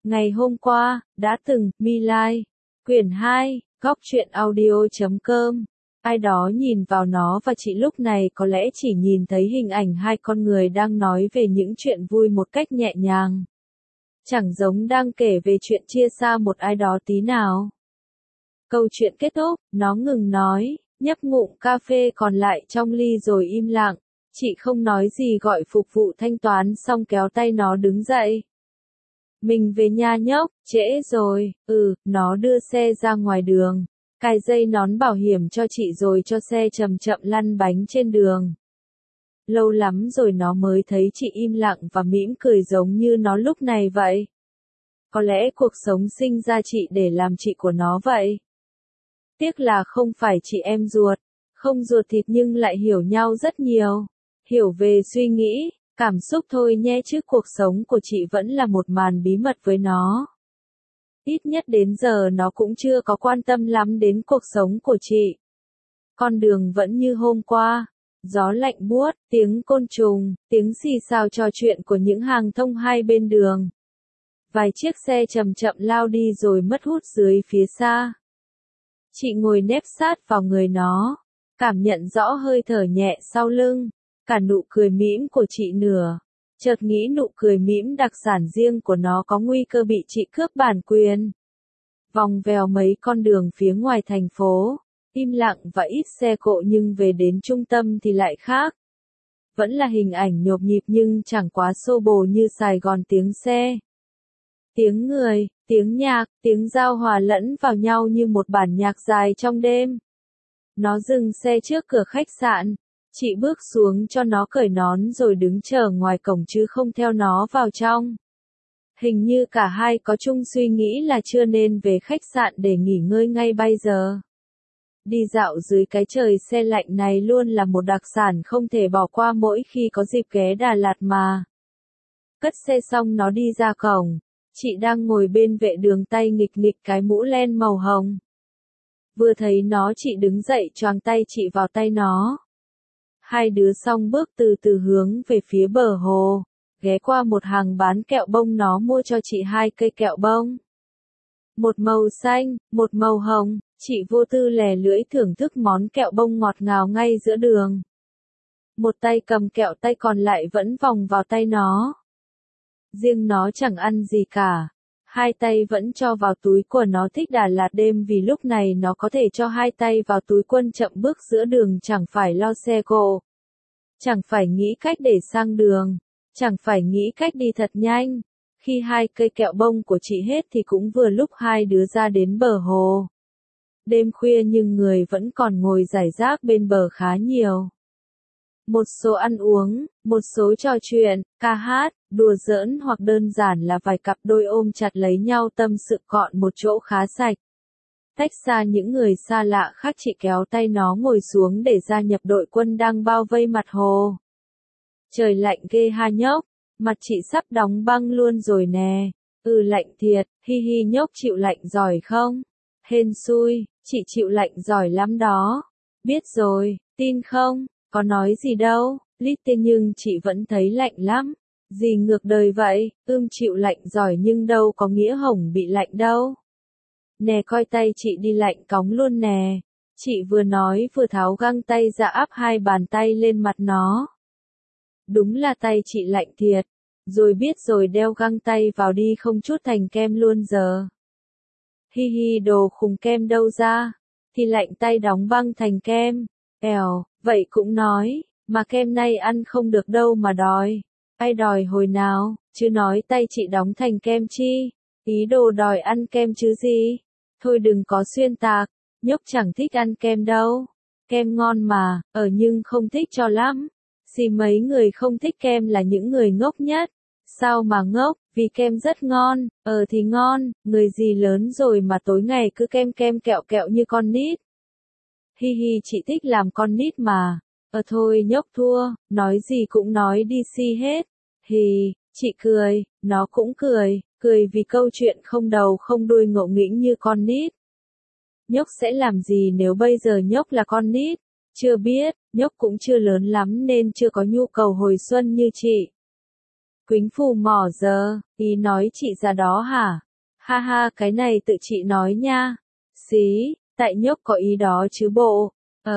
Ngày hôm qua, đã từng, My Lai. Quyển 2, góc truyện audio.com. Ai đó nhìn vào nó và chị lúc này có lẽ chỉ nhìn thấy hình ảnh hai con người đang nói về những chuyện vui một cách nhẹ nhàng. Chẳng giống đang kể về chuyện chia xa một ai đó tí nào. Câu chuyện kết thúc, nó ngừng nói, nhấp ngụm cà phê còn lại trong ly rồi im lặng. Chị không nói gì gọi phục vụ thanh toán xong kéo tay nó đứng dậy. Mình về nhà nhóc, trễ rồi, nó đưa xe ra ngoài đường. Cài dây nón bảo hiểm cho chị rồi cho xe chậm chậm lăn bánh trên đường. Lâu lắm rồi nó mới thấy chị im lặng và mỉm cười giống như nó lúc này vậy. Có lẽ cuộc sống sinh ra chị để làm chị của nó vậy. Tiếc là không phải chị em ruột, không ruột thịt nhưng lại hiểu nhau rất nhiều. Hiểu về suy nghĩ, cảm xúc thôi nhé chứ cuộc sống của chị vẫn là một màn bí mật với nó. Ít nhất đến giờ nó cũng chưa có quan tâm lắm đến cuộc sống của chị. Con đường vẫn như hôm qua, gió lạnh buốt, tiếng côn trùng, tiếng xì xào trò chuyện của những hàng thông hai bên đường. Vài chiếc xe chậm chậm lao đi rồi mất hút dưới phía xa. Chị ngồi nép sát vào người nó, cảm nhận rõ hơi thở nhẹ sau lưng, cả nụ cười mỉm của chị nữa. Chợt nghĩ nụ cười mỉm đặc sản riêng của nó có nguy cơ bị chị cướp bản quyền. Vòng vèo mấy con đường phía ngoài thành phố, im lặng và ít xe cộ nhưng về đến trung tâm thì lại khác. Vẫn là hình ảnh nhộp nhịp nhưng chẳng quá xô bồ như Sài Gòn tiếng xe. Tiếng người, tiếng nhạc, tiếng giao hòa lẫn vào nhau như một bản nhạc dài trong đêm. Nó dừng xe trước cửa khách sạn. Chị bước xuống cho nó cởi nón rồi đứng chờ ngoài cổng chứ không theo nó vào trong. Hình như cả hai có chung suy nghĩ là chưa nên về khách sạn để nghỉ ngơi ngay bây giờ. Đi dạo dưới cái trời se lạnh này luôn là một đặc sản không thể bỏ qua mỗi khi có dịp ghé Đà Lạt mà. Cất xe xong nó đi ra cổng. Chị đang ngồi bên vệ đường tay nghịch nghịch cái mũ len màu hồng. Vừa thấy nó chị đứng dậy choàng tay chị vào tay nó. Hai đứa song bước từ từ hướng về phía bờ hồ, ghé qua một hàng bán kẹo bông nó mua cho chị 2 cây kẹo bông. Một màu xanh, một màu hồng, chị vô tư lè lưỡi thưởng thức món kẹo bông ngọt ngào ngay giữa đường. Một tay cầm kẹo tay còn lại vẫn vòng vào tay nó. Riêng nó chẳng ăn gì cả. Hai tay vẫn cho vào túi của nó thích Đà Lạt đêm vì lúc này nó có thể cho hai tay vào túi quần chậm bước giữa đường chẳng phải lo xe cộ. Chẳng phải nghĩ cách để sang đường. Chẳng phải nghĩ cách đi thật nhanh. Khi 2 cây kẹo bông của chị hết thì cũng vừa lúc hai đứa ra đến bờ hồ. Đêm khuya nhưng người vẫn còn ngồi rải rác bên bờ khá nhiều. Một số ăn uống, một số trò chuyện, ca hát, đùa giỡn hoặc đơn giản là vài cặp đôi ôm chặt lấy nhau tâm sự gọn một chỗ khá sạch. Tách xa những người xa lạ khác chị kéo tay nó ngồi xuống để gia nhập đội quân đang bao vây mặt hồ. Trời lạnh ghê ha nhóc, mặt chị sắp đóng băng luôn rồi nè. Lạnh thiệt, hi hi nhóc chịu lạnh giỏi không? Hên xui, chị chịu lạnh giỏi lắm đó. Biết rồi, tin không? Có nói gì đâu, lít tên nhưng chị vẫn thấy lạnh lắm. Gì ngược đời vậy, chịu lạnh giỏi nhưng đâu có nghĩa hổng bị lạnh đâu. Nè coi tay chị đi lạnh cóng luôn nè. Chị vừa nói vừa tháo găng tay ra áp 2 bàn tay lên mặt nó. Đúng là tay chị lạnh thiệt. Rồi biết rồi đeo găng tay vào đi không chút thành kem luôn giờ. Hi hi đồ khùng kem đâu ra. Thì lạnh tay đóng băng thành kem. Vậy cũng nói, mà kem nay ăn không được đâu mà đòi. Ai đòi hồi nào, chứ nói tay chị đóng thành kem chi. Ý đồ đòi ăn kem chứ gì. Thôi đừng có xuyên tạc, nhóc chẳng thích ăn kem đâu. Kem ngon mà, nhưng không thích cho lắm. Xì mấy người không thích kem là những người ngốc nhất. Sao mà ngốc, vì kem rất ngon, thì ngon, người gì lớn rồi mà tối ngày cứ kem kem kẹo kẹo như con nít. Hi hi chị thích làm con nít mà. Thôi nhóc thua, nói gì cũng nói đi si hết. Hì, chị cười, nó cũng cười vì câu chuyện không đầu không đuôi ngộ nghĩnh như con nít. Nhóc sẽ làm gì nếu bây giờ nhóc là con nít? Chưa biết, nhóc cũng chưa lớn lắm nên chưa có nhu cầu hồi xuân như chị. Quýnh phù mỏ giờ, ý nói chị già đó hả? Ha ha, cái này tự chị nói nha. Xí, tại nhóc có ý đó chứ bộ.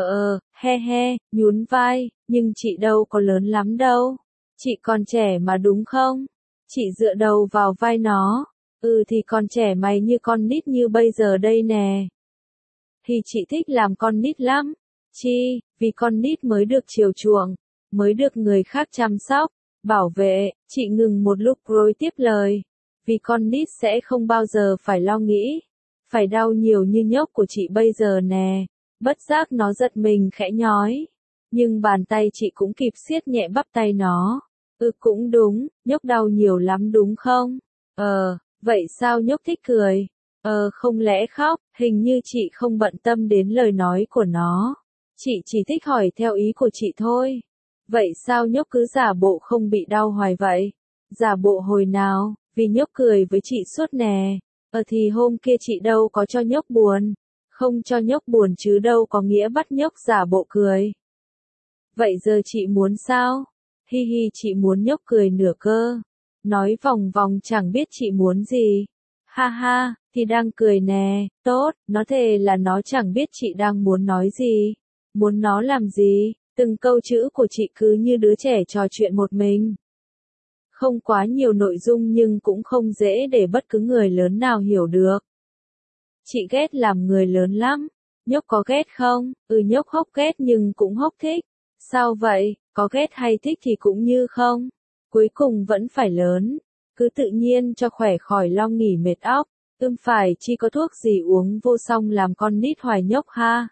He he, nhún vai, nhưng chị đâu có lớn lắm đâu. Chị còn trẻ mà đúng không? Chị dựa đầu vào vai nó. Thì còn trẻ mày như con nít như bây giờ đây nè. Thì chị thích làm con nít lắm. Chi, vì con nít mới được chiều chuộng, mới được người khác chăm sóc, bảo vệ. Chị ngừng một lúc rồi tiếp lời. Vì con nít sẽ không bao giờ phải lo nghĩ, phải đau nhiều như nhóc của chị bây giờ nè. Bất giác nó giật mình khẽ nhói. Nhưng bàn tay chị cũng kịp siết nhẹ bắp tay nó. Cũng đúng, nhóc đau nhiều lắm đúng không? Vậy sao nhóc thích cười? Không lẽ khóc? Hình như chị không bận tâm đến lời nói của nó. Chị chỉ thích hỏi theo ý của chị thôi. Vậy sao nhóc cứ giả bộ không bị đau hoài vậy? Giả bộ hồi nào? Vì nhóc cười với chị suốt nè. Thì hôm kia chị đâu có cho nhóc buồn. Không cho nhóc buồn chứ đâu có nghĩa bắt nhóc giả bộ cười. Vậy giờ chị muốn sao? Hi hi, chị muốn nhóc cười nửa cơ. Nói vòng vòng chẳng biết chị muốn gì. Ha ha, thì đang cười nè, tốt, nó thề là nó chẳng biết chị đang muốn nói gì. Muốn nó làm gì, từng câu chữ của chị cứ như đứa trẻ trò chuyện một mình. Không quá nhiều nội dung nhưng cũng không dễ để bất cứ người lớn nào hiểu được. Chị ghét làm người lớn lắm. Nhóc có ghét không? Nhóc hốc ghét nhưng cũng hốc thích. Sao vậy, có ghét hay thích thì cũng như không. Cuối cùng vẫn phải lớn. Cứ tự nhiên cho khỏe khỏi lo nghỉ mệt óc. Phải chi có thuốc gì uống vô xong làm con nít hoài nhóc ha.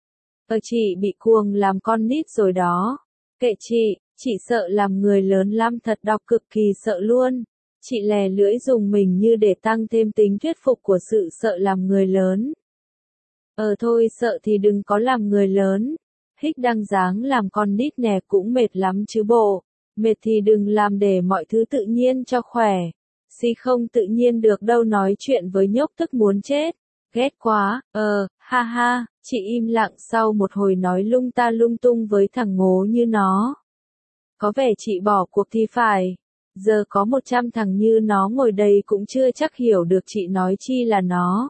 Chị bị cuồng làm con nít rồi đó. Kệ chị sợ làm người lớn lắm thật đọc cực kỳ sợ luôn. Chị lè lưỡi dùng mình như để tăng thêm tính thuyết phục của sự sợ làm người lớn. Thôi sợ thì đừng có làm người lớn. Hích đăng dáng làm con nít nè cũng mệt lắm chứ bộ. Mệt thì đừng làm để mọi thứ tự nhiên cho khỏe. Xí không tự nhiên được đâu nói chuyện với nhóc tức muốn chết. Ghét quá, ha ha, chị im lặng sau một hồi nói lung ta lung tung với thằng ngố như nó. Có vẻ chị bỏ cuộc thì phải. Giờ có 100 thằng như nó ngồi đây cũng chưa chắc hiểu được chị nói chi là nó.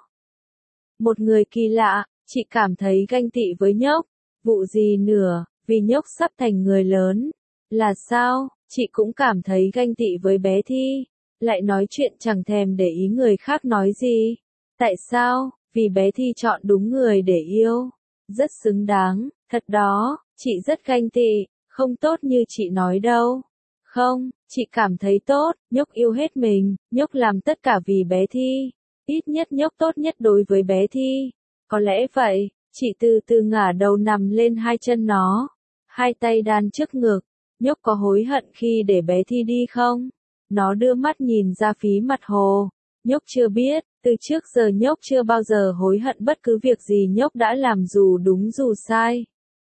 Một người kỳ lạ, chị cảm thấy ganh tị với nhóc. Vụ gì nữa, vì nhóc sắp thành người lớn. Là sao, chị cũng cảm thấy ganh tị với bé Thi. Lại nói chuyện chẳng thèm để ý người khác nói gì. Tại sao? Vì bé Thi chọn đúng người để yêu. Rất xứng đáng, thật đó, chị rất ganh tị, không tốt như chị nói đâu. Không, chị cảm thấy tốt, nhóc yêu hết mình, nhóc làm tất cả vì bé Thi. Ít nhất nhóc tốt nhất đối với bé Thi. Có lẽ vậy, chị từ từ ngả đầu nằm lên hai chân nó. Hai tay đan trước ngực. Nhóc có hối hận khi để bé Thi đi không? Nó đưa mắt nhìn ra phía mặt hồ. Nhóc chưa biết, từ trước giờ nhóc chưa bao giờ hối hận bất cứ việc gì nhóc đã làm dù đúng dù sai.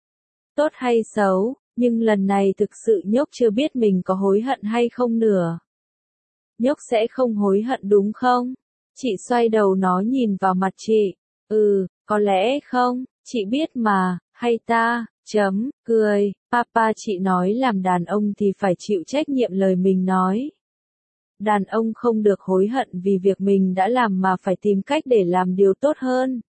Tốt hay xấu, nhưng lần này thực sự nhóc chưa biết mình có hối hận hay không nữa. Nhóc sẽ không hối hận đúng không? Chị xoay đầu nó nhìn vào mặt chị. Có lẽ không, chị biết mà, hay ta, cười, papa chị nói làm đàn ông thì phải chịu trách nhiệm lời mình nói. Đàn ông không được hối hận vì việc mình đã làm mà phải tìm cách để làm điều tốt hơn.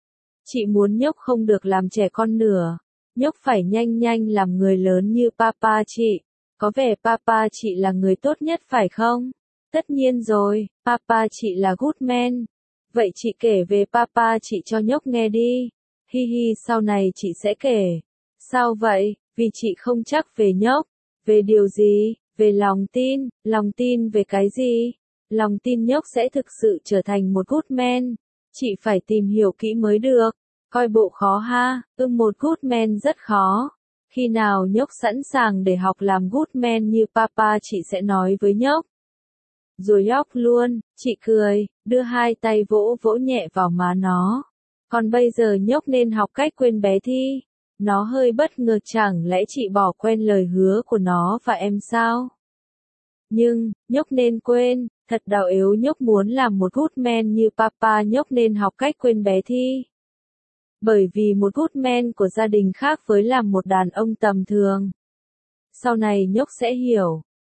Chị muốn nhóc không được làm trẻ con nữa. Nhóc phải nhanh nhanh làm người lớn như papa chị. Có vẻ papa chị là người tốt nhất phải không? Tất nhiên rồi, papa chị là good man. Vậy chị kể về papa chị cho nhóc nghe đi. Hi hi, sau này chị sẽ kể. Sao vậy? Vì chị không chắc về nhóc. Về điều gì? Về lòng tin về cái gì? Lòng tin nhóc sẽ thực sự trở thành một good man. Chị phải tìm hiểu kỹ mới được. Coi bộ khó ha, một good man rất khó. Khi nào nhóc sẵn sàng để học làm good man như papa chị sẽ nói với nhóc. Rồi nhóc luôn, chị cười, đưa hai tay vỗ vỗ nhẹ vào má nó. Còn bây giờ nhóc nên học cách quên bé Thi. Nó hơi bất ngờ chẳng lẽ chị bỏ quên lời hứa của nó và em sao? Nhưng, nhóc nên quên, thật đau yếu nhóc muốn làm một good man như papa nhóc nên học cách quên bé Thi. Bởi vì một good man của gia đình khác với làm một đàn ông tầm thường. Sau này nhóc sẽ hiểu.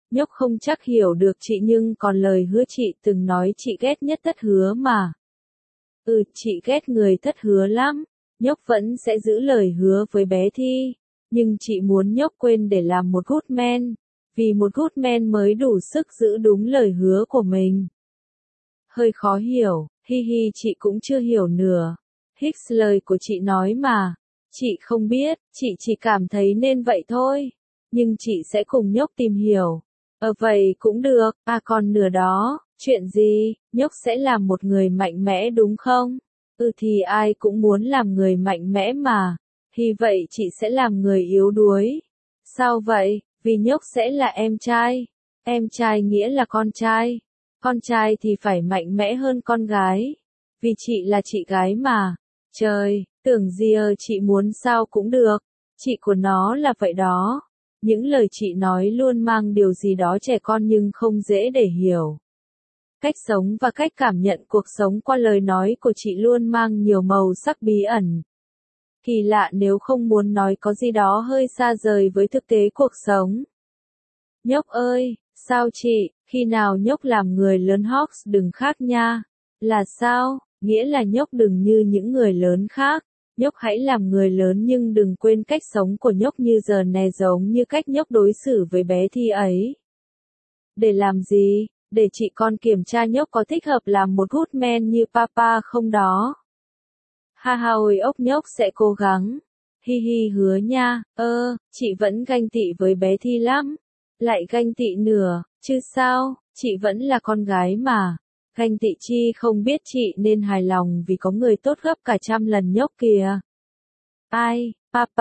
Nhóc không chắc hiểu được chị nhưng còn lời hứa chị từng nói chị ghét nhất thất hứa mà. Chị ghét người thất hứa lắm. Nhóc vẫn sẽ giữ lời hứa với bé Thi. Nhưng chị muốn nhóc quên để làm một good man. Vì một good man mới đủ sức giữ đúng lời hứa của mình. Hơi khó hiểu, hi hi chị cũng chưa hiểu nửa. Hicks lời của chị nói mà. Chị không biết, chị chỉ cảm thấy nên vậy thôi. Nhưng chị sẽ cùng nhóc tìm hiểu. Vậy cũng được, còn nửa đó, chuyện gì, nhóc sẽ làm một người mạnh mẽ đúng không? Thì ai cũng muốn làm người mạnh mẽ mà. Thì vậy chị sẽ làm người yếu đuối. Sao vậy? Vì nhóc sẽ là em trai. Em trai nghĩa là con trai. Con trai thì phải mạnh mẽ hơn con gái. Vì chị là chị gái mà. Trời, tưởng gì chị muốn sao cũng được. Chị của nó là vậy đó. Những lời chị nói luôn mang điều gì đó trẻ con nhưng không dễ để hiểu. Cách sống và cách cảm nhận cuộc sống qua lời nói của chị luôn mang nhiều màu sắc bí ẩn. Kỳ lạ nếu không muốn nói có gì đó hơi xa rời với thực tế cuộc sống. Nhóc ơi, sao chị, khi nào nhóc làm người lớn Hawks đừng khác nha. Là sao, nghĩa là nhóc đừng như những người lớn khác. Nhóc hãy làm người lớn nhưng đừng quên cách sống của nhóc như giờ này giống như cách nhóc đối xử với bé Thi ấy. Để làm gì? Để chị con kiểm tra nhóc có thích hợp làm một good man như papa không đó. Ha ha ôi ốc nhóc sẽ cố gắng. Hi hi hứa nha, chị vẫn ganh tị với bé Thi lắm. Lại ganh tị nửa, chứ sao, chị vẫn là con gái mà. Ganh tị chi không biết chị nên hài lòng vì có người tốt gấp cả 100 lần nhóc kìa. Ai,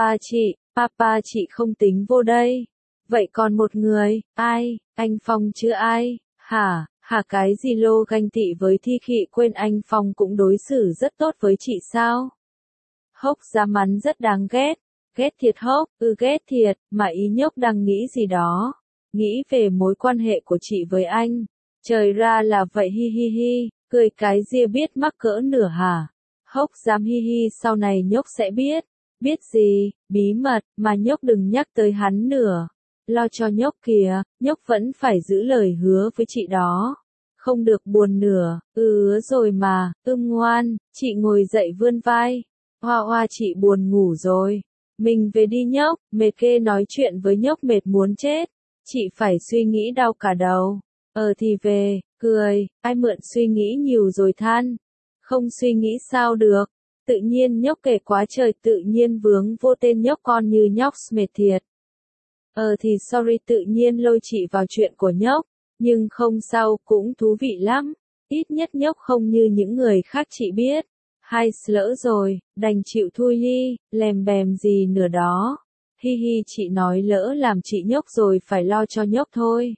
papa chị không tính vô đây. Vậy còn một người, ai, anh Phong chứ ai, hả cái gì lô ganh tị với Thi Khị quên anh Phong cũng đối xử rất tốt với chị sao? Hốc ra mắn rất đáng ghét. Ghét thiệt Hốc, ghét thiệt, mà ý nhóc đang nghĩ gì đó. Nghĩ về mối quan hệ của chị với anh. Trời ra là vậy hi hi hi, cười cái ria biết mắc cỡ nửa hả? Hốc dám hi hi sau này nhóc sẽ biết. Biết gì, bí mật, mà nhóc đừng nhắc tới hắn nữa. Lo cho nhóc kìa, nhóc vẫn phải giữ lời hứa với chị đó. Không được buồn nữa, rồi mà, ngoan, chị ngồi dậy vươn vai. Hoa hoa chị buồn ngủ rồi. Mình về đi nhóc, mệt ghê nói chuyện với nhóc mệt muốn chết. Chị phải suy nghĩ đau cả đầu. Thì về, cười, ai mượn suy nghĩ nhiều rồi than. Không suy nghĩ sao được. Tự nhiên nhóc kể quá trời tự nhiên vướng vô tên nhóc con như nhóc mệt thiệt. Thì sorry tự nhiên lôi chị vào chuyện của nhóc. Nhưng không sao cũng thú vị lắm. Ít nhất nhóc không như những người khác chị biết. Hay lỡ rồi, đành chịu thôi đi, lèm bèm gì nữa đó. Hi hi chị nói lỡ làm chị nhóc rồi phải lo cho nhóc thôi.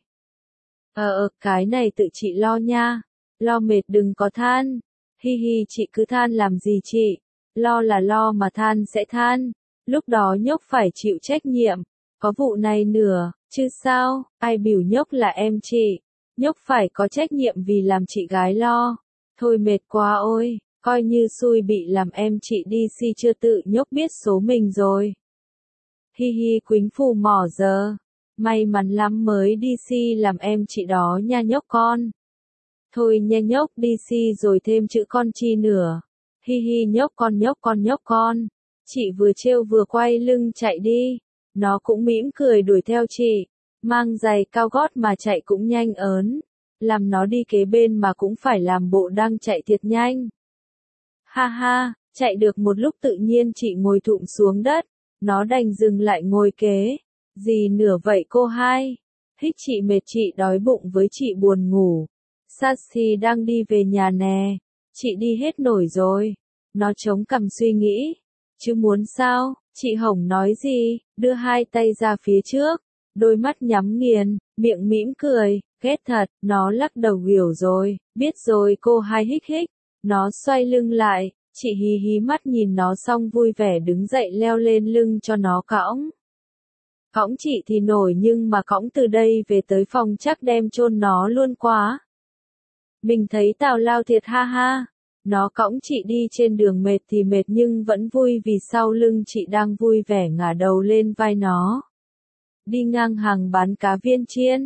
Cái này tự chị lo nha. Lo mệt đừng có than. Hi hi chị cứ than làm gì chị. Lo là lo mà than sẽ than. Lúc đó nhóc phải chịu trách nhiệm. Có vụ này nữa, chứ sao, ai biểu nhóc là em chị. Nhóc phải có trách nhiệm vì làm chị gái lo. Thôi mệt quá ôi, coi như xui bị làm em chị đi si chưa tự nhóc biết số mình rồi. Hi hi quýnh phù mỏ giờ. May mắn lắm mới đi si làm em chị đó nha nhóc con. Thôi nha nhóc đi si rồi thêm chữ con chi nữa. Hi hi nhóc con. Chị vừa trêu vừa quay lưng chạy đi. Nó cũng mỉm cười đuổi theo chị. Mang giày cao gót mà chạy cũng nhanh ớn. Làm nó đi kế bên mà cũng phải làm bộ đang chạy thiệt nhanh. Ha ha, chạy được một lúc tự nhiên chị ngồi thụm xuống đất. Nó đành dừng lại ngồi kế. Gì nửa vậy cô hai? Hích chị mệt chị đói bụng với chị buồn ngủ. Sassy đang đi về nhà nè. Chị đi hết nổi rồi. Nó chống cằm suy nghĩ. Chứ muốn sao? Chị Hồng nói gì? Đưa hai tay ra phía trước. Đôi mắt nhắm nghiền, miệng mỉm cười. Ghét thật, nó lắc đầu hiểu rồi. Biết rồi cô hai hích hích. Nó xoay lưng lại. Chị hí hí mắt nhìn nó xong vui vẻ đứng dậy leo lên lưng cho nó cõng. Cõng chị thì nổi nhưng mà cõng từ đây về tới phòng chắc đem chôn nó luôn quá. Mình thấy tào lao thiệt ha ha. Nó cõng chị đi trên đường mệt thì mệt nhưng vẫn vui vì sau lưng chị đang vui vẻ ngả đầu lên vai nó. Đi ngang hàng bán cá viên chiên.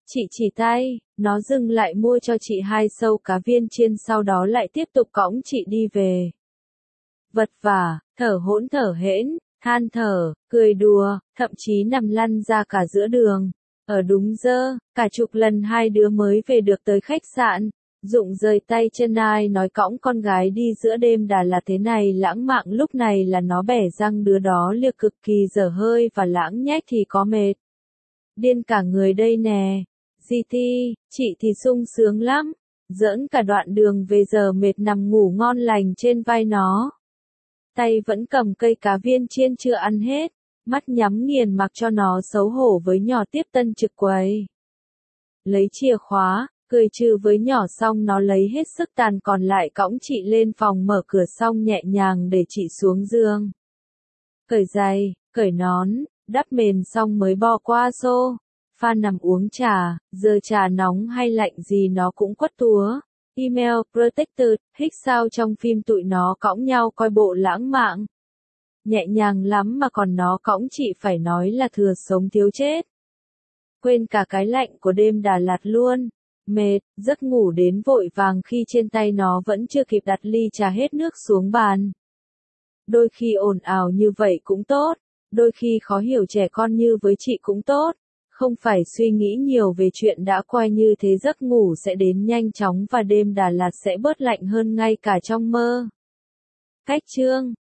Chị chỉ tay, nó dừng lại mua cho chị 2 sâu cá viên chiên sau đó lại tiếp tục cõng chị đi về. Vật vả, thở hỗn thở hển, than thở, cười đùa, thậm chí nằm lăn ra cả giữa đường. Ở đúng giờ, cả chục lần hai đứa mới về được tới khách sạn. Dụng rời tay chân ai nói cõng con gái đi giữa đêm Đà Lạt thế này lãng mạn, lúc này là nó bẻ răng đứa đó liếc cực kỳ dở hơi và lãng nhách thì có mệt. Điên cả người đây nè. GT, chị thì sung sướng lắm. Giỡn cả đoạn đường về giờ mệt nằm ngủ ngon lành trên vai nó. Tay vẫn cầm cây cá viên chiên chưa ăn hết. Mắt nhắm nghiền mặc cho nó xấu hổ với nhỏ tiếp tân trực quầy. Lấy chìa khóa, cười trừ với nhỏ xong nó lấy hết sức tàn còn lại cõng chị lên phòng mở cửa xong nhẹ nhàng để chị xuống giường. Cởi giày, cởi nón, đắp mền xong mới bò qua sofa nằm uống trà, giờ trà nóng hay lạnh gì nó cũng quất túa. Email, protected, hích sao trong phim tụi nó cõng nhau coi bộ lãng mạn. Nhẹ nhàng lắm mà còn nó cõng chị phải nói là thừa sống thiếu chết. Quên cả cái lạnh của đêm Đà Lạt luôn. Mệt, giấc ngủ đến vội vàng khi trên tay nó vẫn chưa kịp đặt ly trà hết nước xuống bàn. Đôi khi ồn ào như vậy cũng tốt, đôi khi khó hiểu trẻ con như với chị cũng tốt. Không phải suy nghĩ nhiều về chuyện đã qua như thế giấc ngủ sẽ đến nhanh chóng và đêm Đà Lạt sẽ bớt lạnh hơn ngay cả trong mơ. Cách chương